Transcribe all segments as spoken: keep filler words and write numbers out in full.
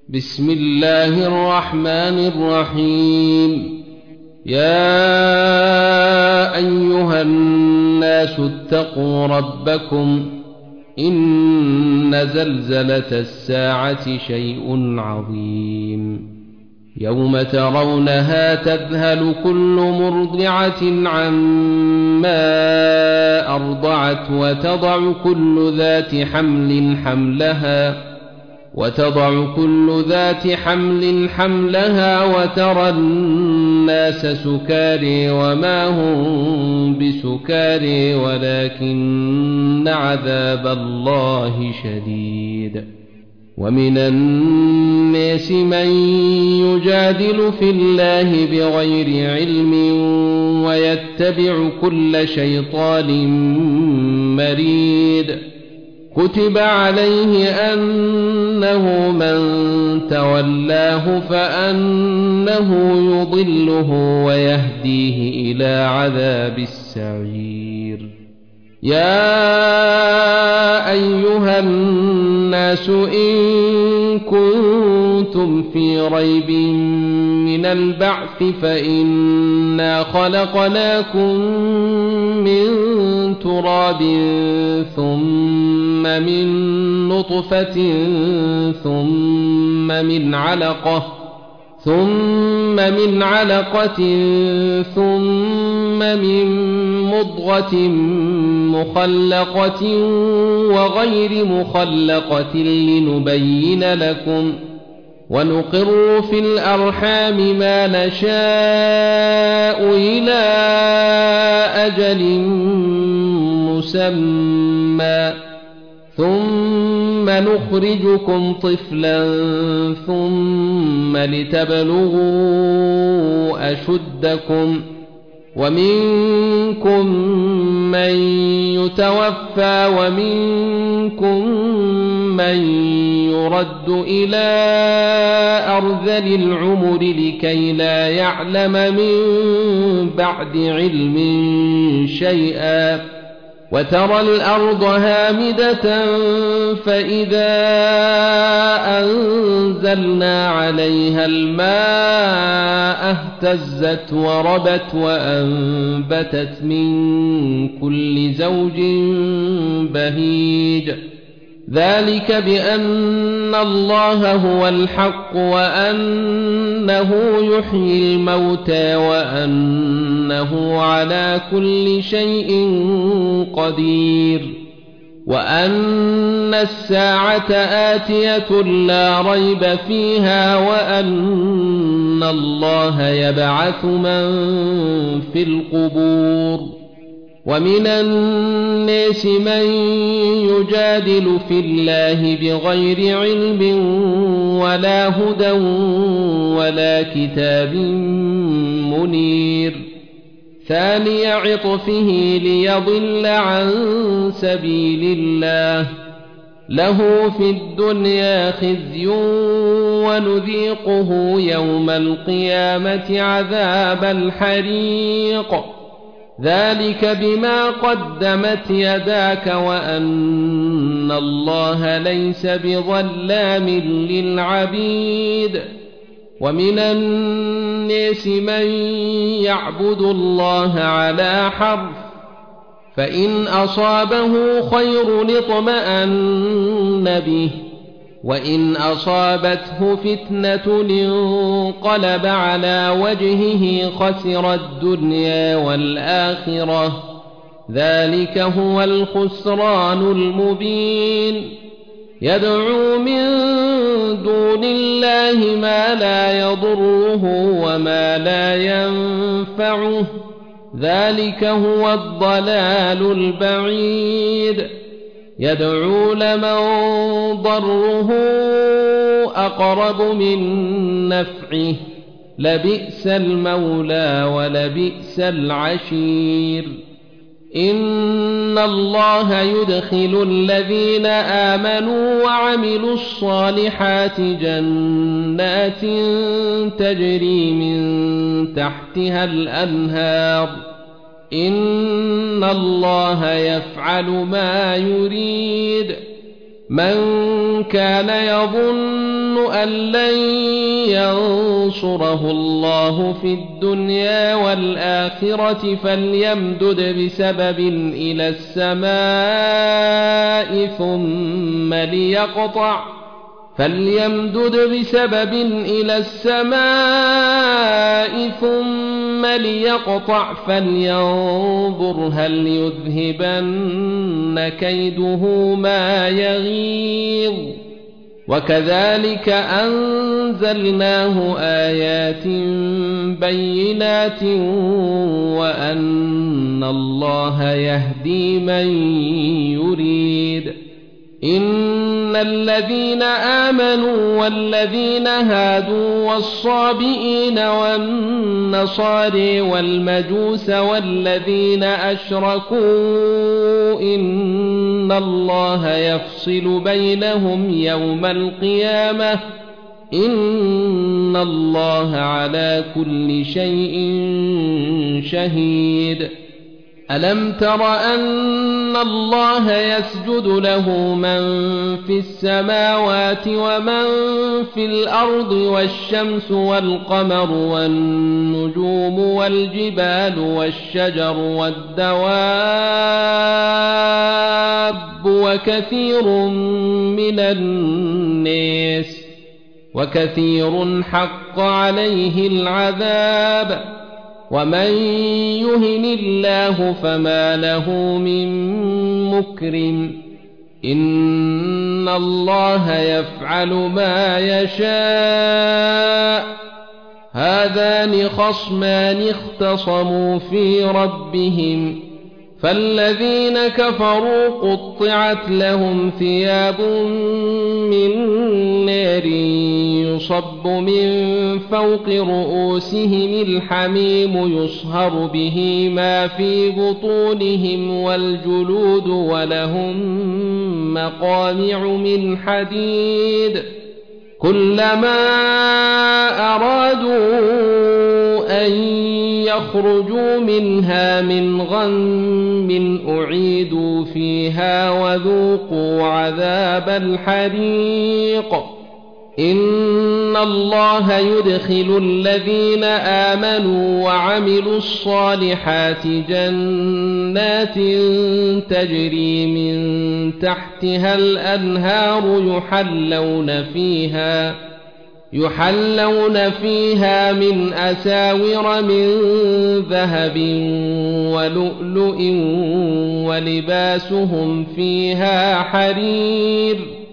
بسم الله الرحمن الرحيم. يا أيها الناس اتقوا ربكم إن زلزلة الساعة شيء عظيم يوم ترونها تذهل كل مرضعة عما أرضعت وتضع كل ذات حمل حملها وتضع كل ذات حمل حملها وترى الناس سكاري وما هم بسكاري ولكن عذاب الله شديد. ومن الناس من يجادل في الله بغير علم ويتبع كل شيطان مريد. كتب عليه أنه من تولاه فأنه يضله ويهديه إلى عذاب السعير. يا أيها الناس إن كنتم في ريب من البعث فإنا خلقناكم من تراب ثم من نطفة ثم من علقة ثم من علقة ثم من مضغة مخلقة وغير مخلقة لنبين لكم ونقر في الأرحام ما نشاء إلى أجل مسمى ثم نخرجكم طفلا ثم لتبلغوا أشدكم ومنكم من يتوفى ومنكم من يرد إلى أرذل العمر لكي لا يعلم من بعد علم شيئا. وترى الأرض هامدة فإذا أنزلنا عليها الماء اهتزت وربت وأنبتت من كل زوج بهيج. ذلك بأن الله هو الحق وأنه يحيي الموتى وأنه على كل شيء قدير وأن الساعة آتية لا ريب فيها وأن الله يبعث من في القبور. ومن الناس من يجادل في الله بغير علم ولا هدى ولا كتاب منير. ثاني عطفه ليضل عن سبيل الله له في الدنيا خزي ونذيقه يوم القيامة عذاب الحريق. ذلك بما قدمت يداك وأن الله ليس بظلام للعبيد. ومن الناس من يعبد الله على حرف فإن أصابه خير اطمأن به وإن أصابته فتنة انقلب على وجهه خسر الدنيا والآخرة. ذلك هو الخسران المبين. يدعو من دون الله ما لا يضره وما لا ينفعه. ذلك هو الضلال البعيد. يدعو لمن ضره أقرب من نفعه لبئس المولى ولبئس العشير. إن الله يدخل الذين آمنوا وعملوا الصالحات جنات تجري من تحتها الأنهار إن الله يفعل ما يريد. من كان يظن يظن أن لن ينصره الله في الدنيا والآخرة فليمدد بسبب إلى السماء ثم ليقطع فليمدد بسبب إلى السماء ثم ليقطع فلينظر هل يذهبن كيده ما يغيظ وكذلك أنزلناه آيات بينات وأن الله يهدي من يريد إن الذين آمنوا والذين هادوا والصابئين والنصارى والمجوس والذين أشركوا إن الله يفصل بينهم يوم القيامة إن الله على كل شيء شهيد ألم تر أن الله يسجد له من في السماوات ومن في الأرض والشمس والقمر والنجوم والجبال والشجر والدواب وكثير من الناس وكثير حق عليه العذاب ومن يهن الله فما له من مكرم إن الله يفعل ما يشاء هذان خصمان اختصموا في ربهم فالذين كفروا قطعت لهم ثياب من نار يصب من فوق رؤوسهم الحميم يصهر به ما في بطونهم والجلود ولهم مقامع من حديد كلما أرادوا أن يخرجوا منها من غم أعيدوا فيها وذوقوا عذاب الحريق إن الله يدخل الذين آمنوا وعملوا الصالحات جنات تجري من تحتها الأنهار يحلون فيها يحلون فيها من أساور من ذهب ولؤلؤ ولباسهم فيها حرير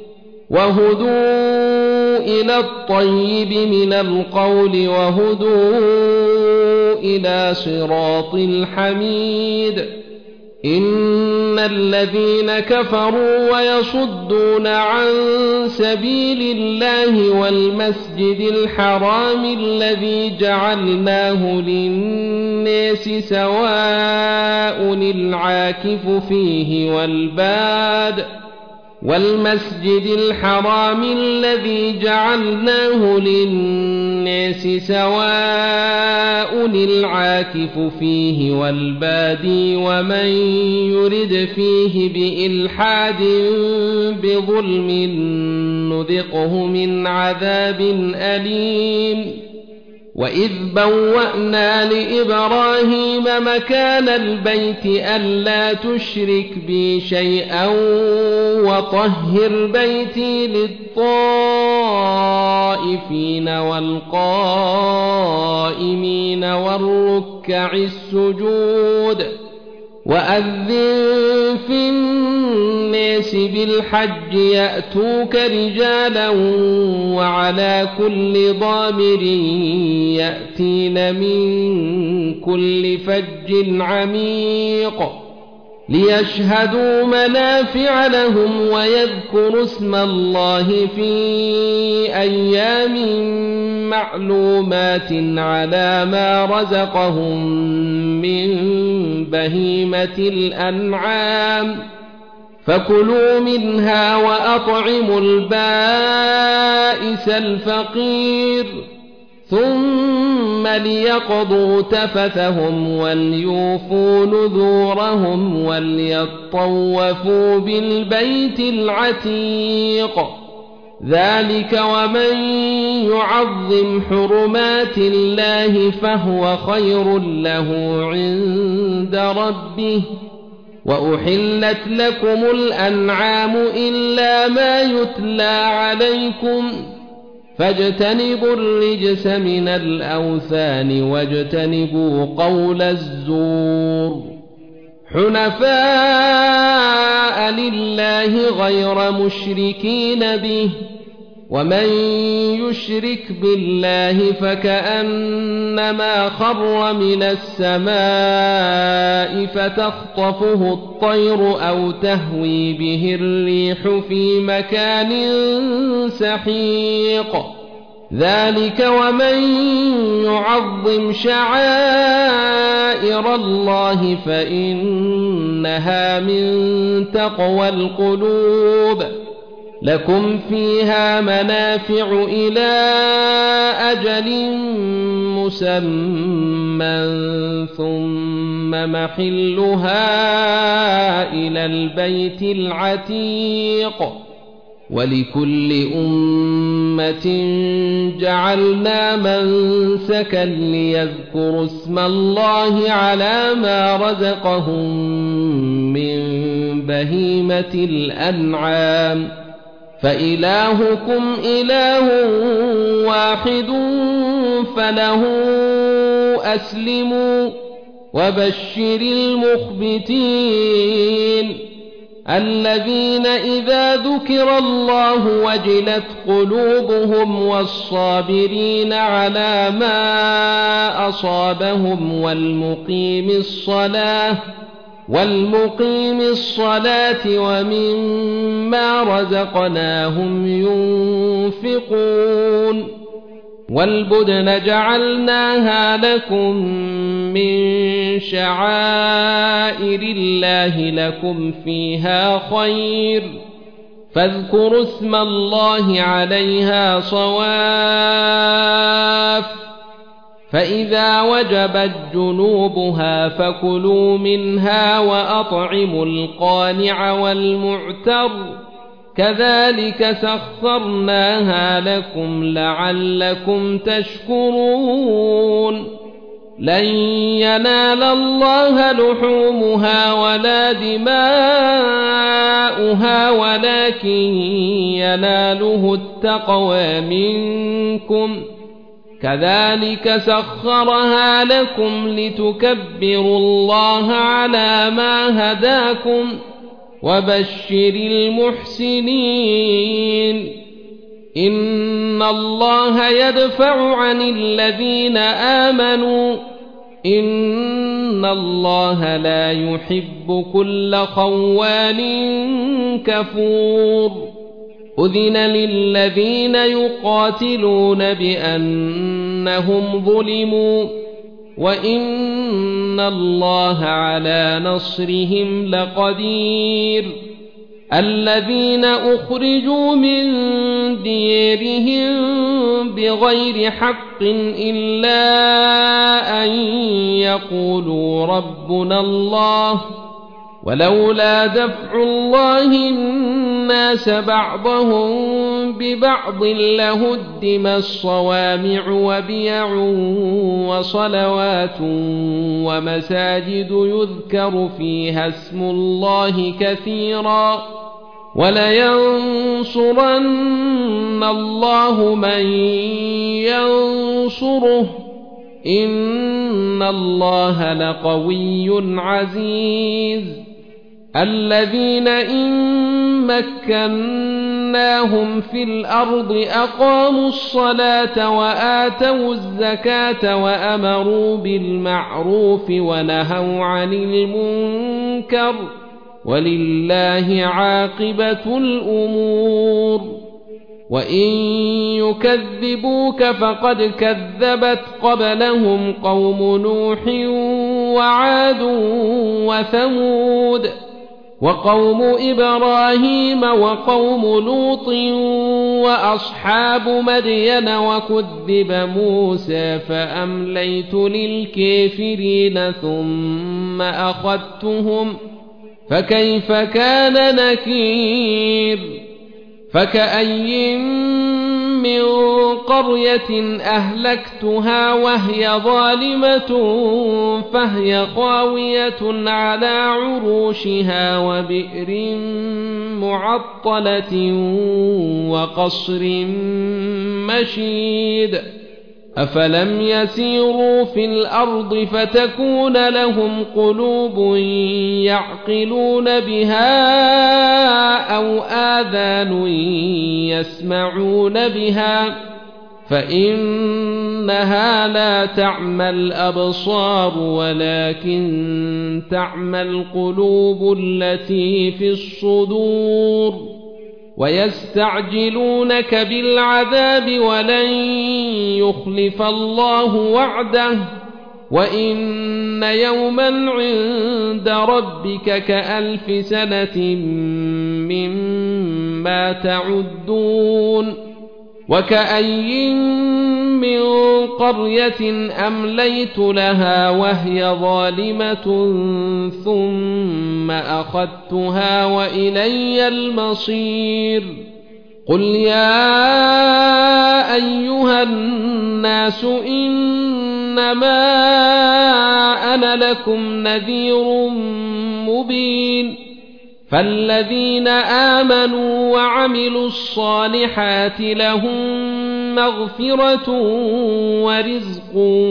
وهدوا إلى الطيب من القول وهدوا إلى صراط الحميد إن الذين كفروا ويصدون عن سبيل الله والمسجد الحرام الذي جعلناه للناس سواء العاكف فيه والباد والمسجد الحرام الذي جعلناه للناس سواء العاكف فيه والبادي ومن يرد فيه بإلحاد بظلم نذقه من عذاب أليم وإذ بوأنا لإبراهيم مكان البيت ألا تشرك بي شيئا وطهر بيتي للطائفين والقائمين والركع السجود وأذن في الناس بالحج يأتوك رجالا وعلى كل ضامر يأتين من كل فج عميق ليشهدوا منافع لهم ويذكروا اسم الله في أيام معلومات على ما رزقهم من بهيمة الأنعام فكلوا منها وأطعموا البائس الفقير ثم ليقضوا تفثهم وليوفوا نذورهم وليطوفوا بالبيت العتيق ذلك ومن يعظم حرمات الله فهو خير له عند ربه وأحلت لكم الأنعام إلا ما يتلى عليكم فاجتنبوا الرجس من الأوثان واجتنبوا قول الزور حنفاء لله غير مشركين به ومن يشرك بالله فكأنما خر من السماء فتخطفه الطير أو تهوي به الريح في مكان سحيق ذلك ومن يعظم شعائر الله فإنها من تقوى القلوب لكم فيها منافع إلى أجل مسمى ثم محلها إلى البيت العتيق ولكل أمة جعلنا منسكا ليذكروا اسم الله على ما رزقهم من بهيمة الأنعام فإلهكم إله واحد فله أسلموا وبشر المخبتين الذين إذا ذكر الله وجلت قلوبهم والصابرين على ما أصابهم والمقيم الصلاة والمقيم الصلاة ومما رزقناهم ينفقون والبدن جعلناها لكم من شعائر الله لكم فيها خير فاذكروا اسم الله عليها صواف فإذا وجبت جنوبها فكلوا منها وأطعموا القانع والمعتر كذلك سخرناها لكم لعلكم تشكرون لن ينال الله لحومها ولا دماؤها ولكن يناله التقوى منكم كذلك سخرها لكم لتكبروا الله على ما هداكم وبشر المحسنين إن الله يدفع عن الذين آمنوا إن الله لا يحب كل خوان كفور أذن للذين يقاتلون بأنهم ظلموا وإن الله على نصرهم لقدير الذين أخرجوا من ديرهم بغير حق إلا أن يقولوا ربنا الله ولولا دفع الله الناس بعضهم ببعض لهدم الصوامع وبيع وصلوات ومساجد يذكر فيها اسم الله كثيرا ولينصرن الله من ينصره إن الله لقوي عزيز الذين إن مكناهم في الأرض أقاموا الصلاة وآتوا الزكاة وأمروا بالمعروف ونهوا عن المنكر ولله عاقبة الأمور وإن يكذبوك فقد كذبت قبلهم قوم نوح وعاد وثمود وقوم إبراهيم وقوم لوط وأصحاب مدين وكذب موسى فأمليت للكافرين ثم أخذتهم فكيف كان نكير فكأي من قرية أهلكتها وهي ظالمة فهي خاوية على عروشها وبئر معطلة وقصر مشيد أفلم يسيروا في الأرض فتكون لهم قلوب يعقلون بها أو آذان يسمعون بها فإنها لا تعمى الأبصار ولكن تعمى القلوب التي في الصدور ويستعجلونك بالعذاب ولن يخلف الله وعده وإن يوما عند ربك كألف سنة مما تعدون وكأي من قرية أمليت لها وهي ظالمة ثم أخذتها وإلي المصير قل يا أيها الناس إنما أنا لكم نذير مبين فالذين آمنوا وعملوا الصالحات لهم مغفرة ورزق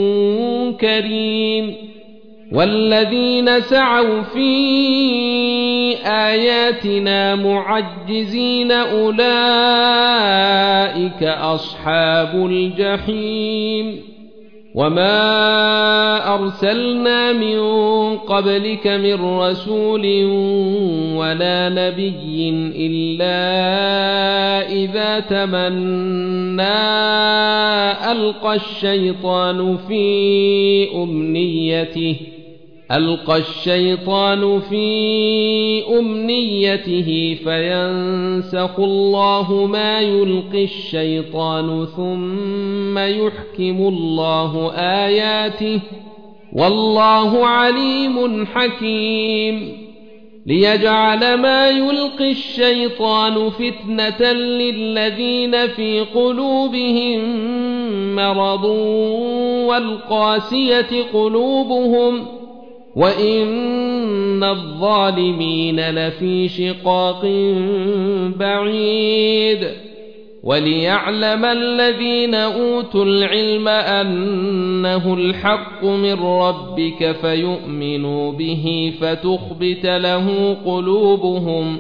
كريم والذين سعوا في آياتنا معجزين أولئك أصحاب الجحيم وما أرسلنا من قبلك من رسول ولا نبي إلا إذا تمنى ألقى الشيطان في أمنيته ألقى الشيطان في أمنيته فينسخ الله ما يلقي الشيطان ثم يحكم الله آياته والله عليم حكيم ليجعل ما يلقي الشيطان فتنة للذين في قلوبهم مرض والقاسية قلوبهم وإن الظالمين لفي شقاق بعيد وليعلم الذين أوتوا العلم أنه الحق من ربك فيؤمنوا به فتخبت له قلوبهم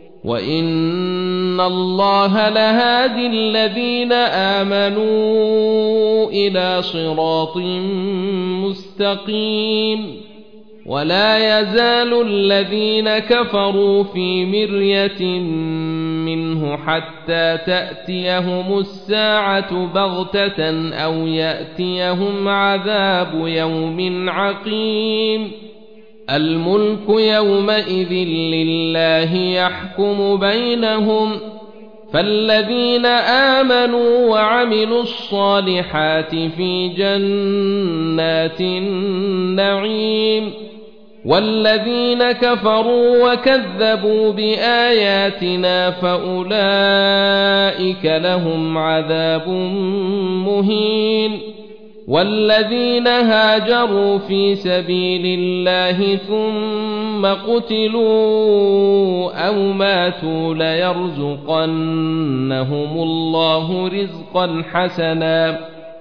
وإن الله لهادي الذين آمنوا إلى صراط مستقيم ولا يزال الذين كفروا في مرية منه حتى تأتيهم الساعة بغتة أو يأتيهم عذاب يوم عقيم الملك يومئذ لله يحكم بينهم فالذين آمنوا وعملوا الصالحات في جنات النعيم والذين كفروا وكذبوا بآياتنا فأولئك لهم عذاب مهين والذين هاجروا في سبيل الله ثم قتلوا أو ماتوا ليرزقنهم الله رزقا حسنا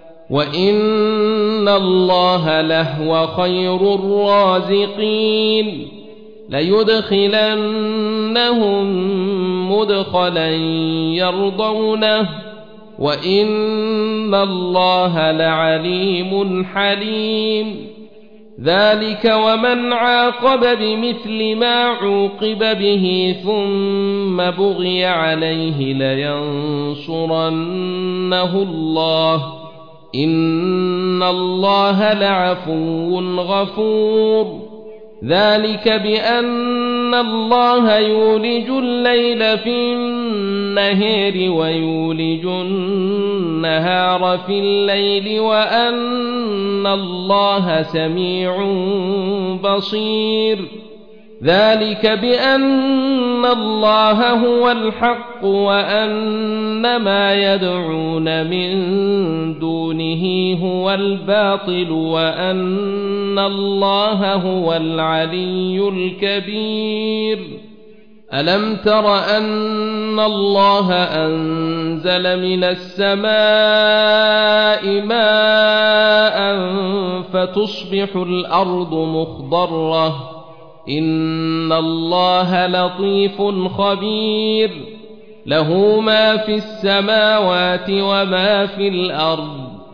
وإن الله لهو خير الرازقين ليدخلنهم مدخلا يرضونه وإن الله لعليم حليم ذلك ومن عاقب بمثل ما عوقب به ثم بغي عليه لينصرنه الله إن الله لعفو غفور ذلك بأن الله يولج الليل في النهار ويولج النهار في الليل وأن الله سميع بصير ذلك بأن الله هو الحق وأن ما يدعون من دونه هو الباطل وأن الله هو العلي الكبير ألم تر أن الله أنزل من السماء ماء فتصبح الأرض مخضرة إن الله لطيف خبير له ما في السماوات وما في الأرض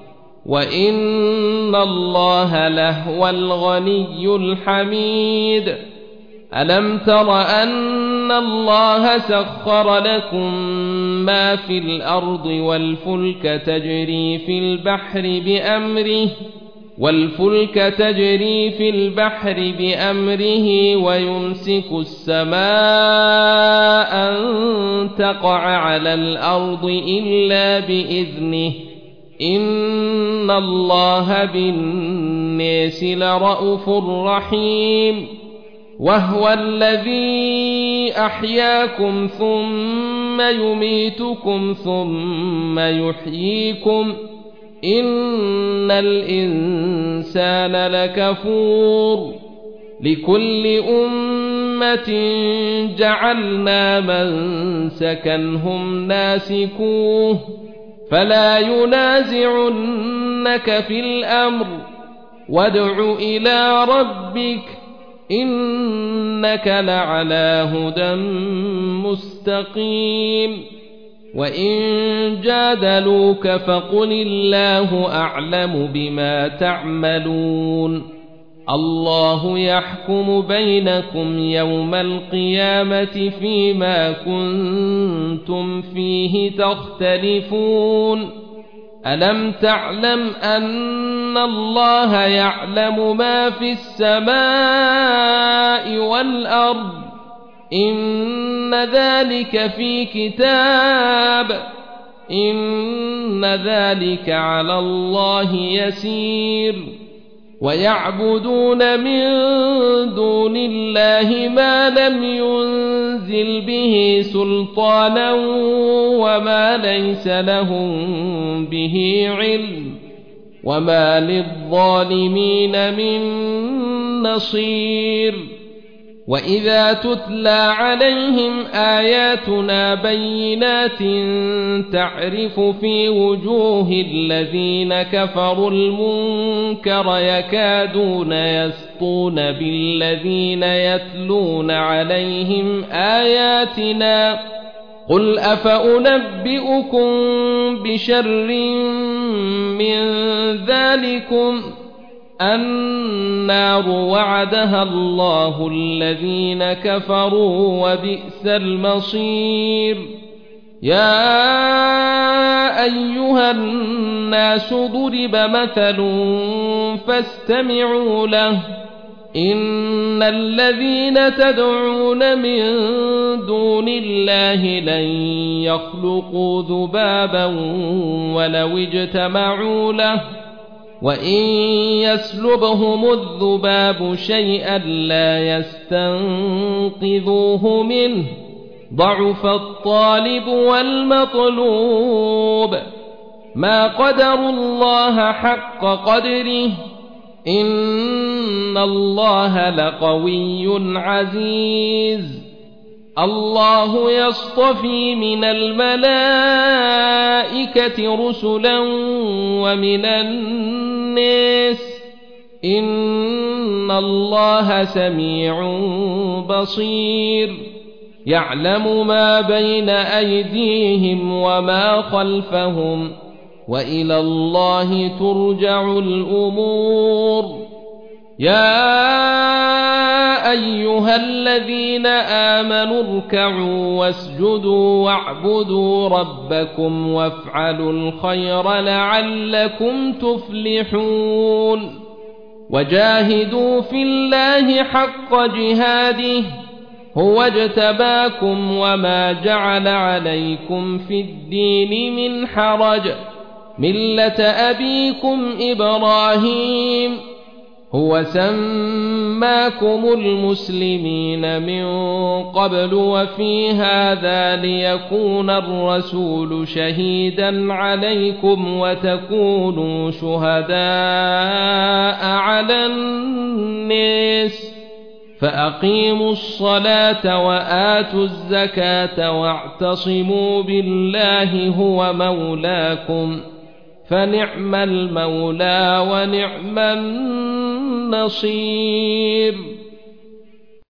وإن الله لهو الغني الحميد ألم تر أن الله سخر لكم ما في الأرض والفلك تجري في البحر بأمره والفلك تجري في البحر بأمره ويمسك السماء أن تقع على الأرض إلا بإذنه إن الله بالناس لرءوف رحيم وهو الذي أحياكم ثم يميتكم ثم يحييكم إن الإنسان لكفور لكل أمة جعلنا منسكا هم ناسكوه فلا ينازعنك في الأمر وادع إلى ربك إنك لعلى هدى مستقيم وإن جادلوك فقل الله أعلم بما تعملون الله يحكم بينكم يوم القيامة فيما كنتم فيه تختلفون ألم تعلم أن الله يعلم ما في السماء والأرض إن ذلك في كتاب إن ذلك على الله يسير ويعبدون من دون الله ما لم ينزل به سلطانا وما ليس لهم به علم وما للظالمين من نصير وإذا تتلى عليهم آياتنا بينات تعرف في وجوه الذين كفروا المنكر يكادون يسطون بالذين يتلون عليهم آياتنا قل أفأنبئكم بشر من ذلكم النار وعدها الله الذين كفروا وبئس المصير يا أيها الناس ضرب مثل فاستمعوا له إن الذين تدعون من دون الله لن يخلقوا ذبابا ولو اجتمعوا له وإن يسلبهم الذباب شيئا لا يستنقذوه منه ضعف الطالب والمطلوب ما قدروا الله حق قدره إن الله لقوي عزيز الله يصطفي من الملائكة رسلا ومن الناس إن الله سميع بصير يعلم ما بين أيديهم وما خلفهم وإلى الله ترجع الأمور يا أيها الذين آمنوا اركعوا واسجدوا واعبدوا ربكم وافعلوا الخير لعلكم تفلحون وجاهدوا في الله حق جهاده هو اجتباكم وما جعل عليكم في الدين من حرج ملة أبيكم إبراهيم هو سماكم المسلمين من قبل وفي هذا ليكون الرسول شهيدا عليكم وتكونوا شهداء على الناس فأقيموا الصلاة وآتوا الزكاة واعتصموا بالله هو مولاكم فنعم المولى ونعم النصير